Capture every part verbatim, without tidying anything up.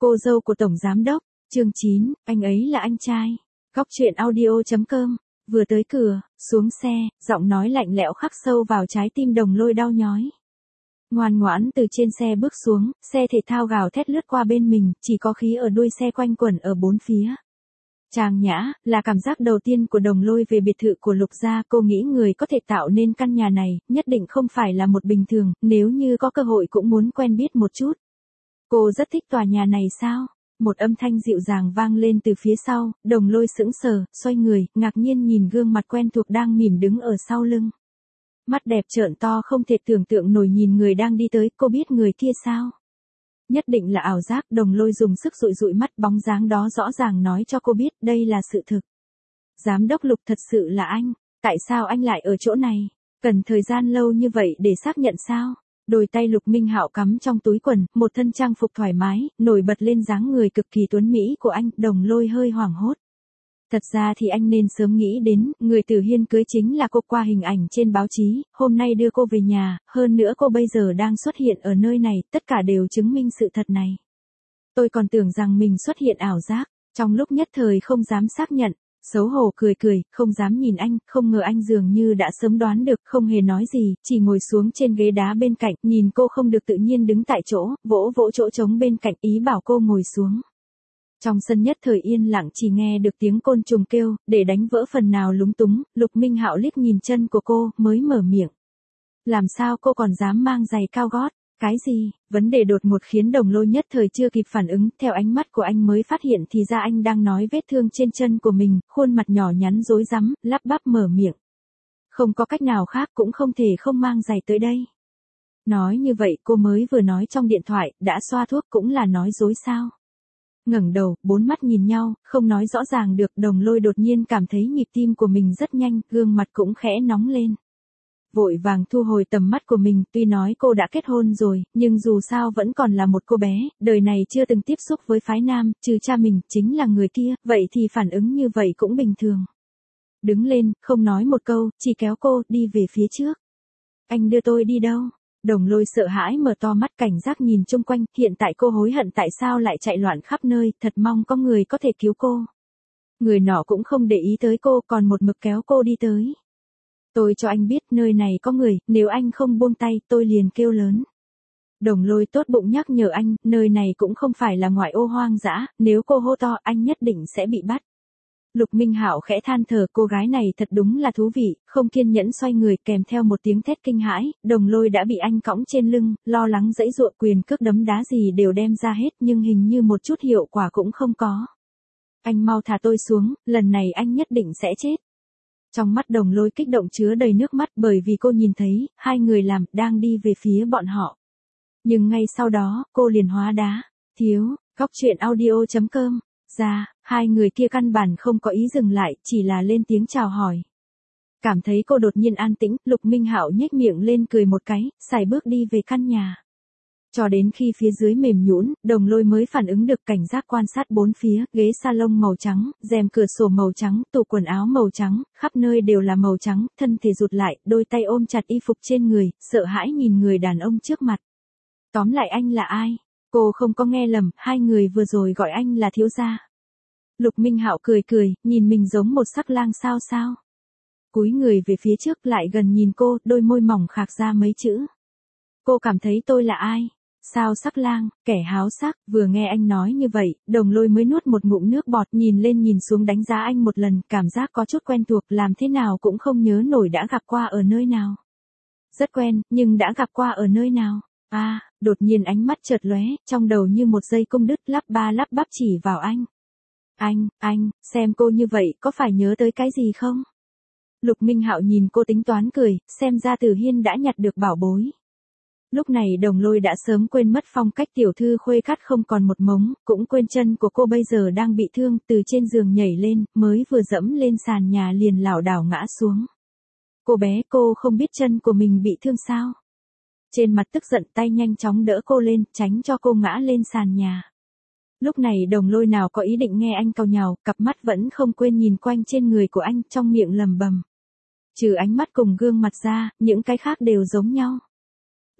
Cô dâu của Tổng Giám Đốc, chương chín, anh ấy là anh trai. Góc truyện audio.com, vừa tới cửa, xuống xe, giọng nói lạnh lẽo khắc sâu vào trái tim Đồng Lôi đau nhói. Ngoan ngoãn từ trên xe bước xuống, xe thể thao gào thét lướt qua bên mình, chỉ có khí ở đuôi xe quanh quẩn ở bốn phía. Trang nhã, là cảm giác đầu tiên của Đồng Lôi về biệt thự của Lục gia. Cô nghĩ người có thể tạo nên căn nhà này, nhất định không phải là một bình thường, nếu như có cơ hội cũng muốn quen biết một chút. Cô rất thích tòa nhà này sao? Một âm thanh dịu dàng vang lên từ phía sau, Đồng Lôi sững sờ, xoay người, ngạc nhiên nhìn gương mặt quen thuộc đang mỉm đứng ở sau lưng. Mắt đẹp trợn to không thể tưởng tượng nổi nhìn người đang đi tới, cô biết người kia sao? Nhất định là ảo giác. Đồng Lôi dùng sức dụi dụi mắt, bóng dáng đó rõ ràng nói cho cô biết đây là sự thực. Giám đốc Lục thật sự là anh, tại sao anh lại ở chỗ này? Cần thời gian lâu như vậy để xác nhận sao? Đôi tay Lục Minh Hạo cắm trong túi quần, một thân trang phục thoải mái, nổi bật lên dáng người cực kỳ tuấn mỹ của anh. Đồng Lôi hơi hoảng hốt. Thật ra thì anh nên sớm nghĩ đến, người Tử Hiên cưới chính là cô qua hình ảnh trên báo chí, hôm nay đưa cô về nhà, hơn nữa cô bây giờ đang xuất hiện ở nơi này, tất cả đều chứng minh sự thật này. Tôi còn tưởng rằng mình xuất hiện ảo giác, trong lúc nhất thời không dám xác nhận, xấu hổ cười cười, không dám nhìn anh, không ngờ anh dường như đã sớm đoán được, không hề nói gì, chỉ ngồi xuống trên ghế đá bên cạnh, nhìn cô không được tự nhiên đứng tại chỗ, vỗ vỗ chỗ trống bên cạnh, ý bảo cô ngồi xuống. Trong sân nhất thời yên lặng, chỉ nghe được tiếng côn trùng kêu, để đánh vỡ phần nào lúng túng, Lục Minh Hạo liếc nhìn chân của cô, mới mở miệng. Làm sao cô còn dám mang giày cao gót? Cái gì? Vấn đề đột ngột khiến Đồng Lôi nhất thời chưa kịp phản ứng, theo ánh mắt của anh mới phát hiện thì ra anh đang nói vết thương trên chân của mình, khuôn mặt nhỏ nhắn rối rắm, lắp bắp mở miệng. Không có cách nào khác, cũng không thể không mang giày tới đây. Nói như vậy cô mới vừa nói trong điện thoại, đã xoa thuốc cũng là nói dối sao? Ngẩng đầu, bốn mắt nhìn nhau, không nói rõ ràng được. Đồng Lôi đột nhiên cảm thấy nhịp tim của mình rất nhanh, gương mặt cũng khẽ nóng lên. Vội vàng thu hồi tầm mắt của mình, tuy nói cô đã kết hôn rồi, nhưng dù sao vẫn còn là một cô bé, đời này chưa từng tiếp xúc với phái nam, trừ cha mình, chính là người kia, vậy thì phản ứng như vậy cũng bình thường. Đứng lên, không nói một câu, chỉ kéo cô, đi về phía trước. Anh đưa tôi đi đâu? Đồng Lôi sợ hãi mở to mắt, cảnh giác nhìn chung quanh, hiện tại cô hối hận tại sao lại chạy loạn khắp nơi, thật mong có người có thể cứu cô. Người nọ cũng không để ý tới cô, còn một mực kéo cô đi tới. Tôi cho anh biết nơi này có người, nếu anh không buông tay, tôi liền kêu lớn. Đồng Lôi tốt bụng nhắc nhở anh, nơi này cũng không phải là ngoại ô hoang dã, nếu cô hô to, anh nhất định sẽ bị bắt. Lục Minh Hạo khẽ than thở, cô gái này thật đúng là thú vị, không kiên nhẫn xoay người, kèm theo một tiếng thét kinh hãi, Đồng Lôi đã bị anh cõng trên lưng, lo lắng giãy giụa, quyền cước đấm đá gì đều đem ra hết, nhưng hình như một chút hiệu quả cũng không có. Anh mau thả tôi xuống, lần này anh nhất định sẽ chết. Trong mắt Đồng Lôi kích động chứa đầy nước mắt, bởi vì cô nhìn thấy, hai người làm, đang đi về phía bọn họ. Nhưng ngay sau đó, cô liền hóa đá. Thiếu, góc truyện audio.com, ra, hai người kia căn bản không có ý dừng lại, chỉ là lên tiếng chào hỏi. Cảm thấy cô đột nhiên an tĩnh, Lục Minh Hạo nhếch miệng lên cười một cái, sải bước đi về căn nhà. Cho đến khi phía dưới mềm nhũn, Đồng Lôi mới phản ứng được, cảnh giác quan sát bốn phía, ghế salon màu trắng, rèm cửa sổ màu trắng, tủ quần áo màu trắng, khắp nơi đều là màu trắng, thân thể rụt lại, đôi tay ôm chặt y phục trên người, sợ hãi nhìn người đàn ông trước mặt. Tóm lại anh là ai? Cô không có nghe lầm, hai người vừa rồi gọi anh là thiếu gia. Lục Minh Hạo cười cười, nhìn mình giống một sắc lang sao sao. Cúi người về phía trước, lại gần nhìn cô, đôi môi mỏng khạc ra mấy chữ. Cô cảm thấy tôi là ai? Sao sắc lang, kẻ háo sắc? Vừa nghe anh nói như vậy, Đồng Lôi mới nuốt một ngụm nước bọt, nhìn lên nhìn xuống đánh giá anh một lần, cảm giác có chút quen thuộc, làm thế nào cũng không nhớ nổi đã gặp qua ở nơi nào. Rất quen, nhưng đã gặp qua ở nơi nào? À, đột nhiên ánh mắt chợt lóe, trong đầu như một dây cung đứt, lắp ba lắp bắp chỉ vào anh. Anh, anh, xem cô như vậy, có phải nhớ tới cái gì không? Lục Minh Hạo nhìn cô tính toán cười, xem ra Tử Hiên đã nhặt được bảo bối. Lúc này Đồng Lôi đã sớm quên mất phong cách tiểu thư khuê cắt không còn một mống, cũng quên chân của cô bây giờ đang bị thương, từ trên giường nhảy lên, mới vừa dẫm lên sàn nhà liền lảo đảo ngã xuống. Cô bé, cô không biết chân của mình bị thương sao? Trên mặt tức giận, tay nhanh chóng đỡ cô lên, tránh cho cô ngã lên sàn nhà. Lúc này Đồng Lôi nào có ý định nghe anh càu nhàu, cặp mắt vẫn không quên nhìn quanh trên người của anh, trong miệng lầm bầm. Trừ ánh mắt cùng gương mặt ra, những cái khác đều giống nhau.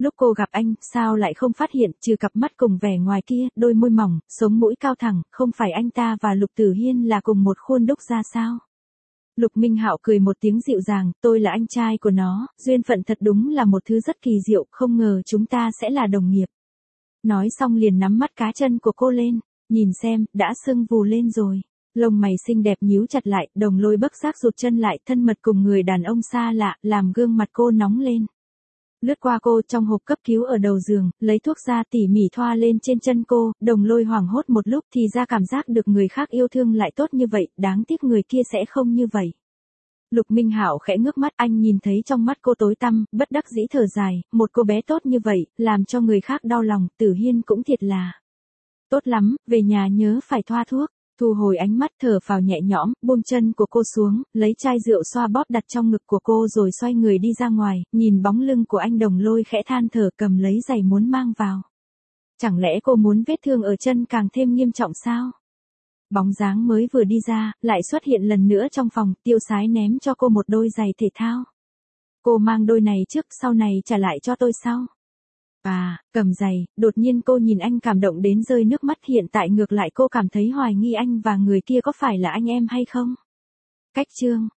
Lúc cô gặp anh, sao lại không phát hiện, trừ cặp mắt cùng vẻ ngoài kia, đôi môi mỏng, sống mũi cao thẳng, không phải anh ta và Lục Tử Hiên là cùng một khuôn đúc ra sao? Lục Minh Hạo cười một tiếng dịu dàng, tôi là anh trai của nó, duyên phận thật đúng là một thứ rất kỳ diệu, không ngờ chúng ta sẽ là đồng nghiệp. Nói xong liền nắm mắt cá chân của cô lên, nhìn xem, đã sưng vù lên rồi. Lông mày xinh đẹp nhíu chặt lại, Đồng Lôi bất giác rụt chân lại, thân mật cùng người đàn ông xa lạ, làm gương mặt cô nóng lên. Lướt qua cô trong hộp cấp cứu ở đầu giường, lấy thuốc ra tỉ mỉ thoa lên trên chân cô, Đồng Lôi hoảng hốt một lúc thì ra cảm giác được người khác yêu thương lại tốt như vậy, đáng tiếc người kia sẽ không như vậy. Lục Minh Hạo khẽ ngước mắt, anh nhìn thấy trong mắt cô tối tăm, bất đắc dĩ thở dài, một cô bé tốt như vậy, làm cho người khác đau lòng, Tử Hiên cũng thiệt là. Tốt lắm, về nhà nhớ phải thoa thuốc. Thu hồi ánh mắt, thở phào nhẹ nhõm, buông chân của cô xuống, lấy chai rượu xoa bóp đặt trong ngực của cô rồi xoay người đi ra ngoài, nhìn bóng lưng của anh Đồng Lôi khẽ than thở, cầm lấy giày muốn mang vào. Chẳng lẽ cô muốn vết thương ở chân càng thêm nghiêm trọng sao? Bóng dáng mới vừa đi ra, lại xuất hiện lần nữa trong phòng, Tiêu Sái ném cho cô một đôi giày thể thao. Cô mang đôi này trước, sau này trả lại cho tôi sau. À, cầm giày, đột nhiên cô nhìn anh cảm động đến rơi nước mắt, hiện tại ngược lại cô cảm thấy hoài nghi anh và người kia có phải là anh em hay không? Cách chương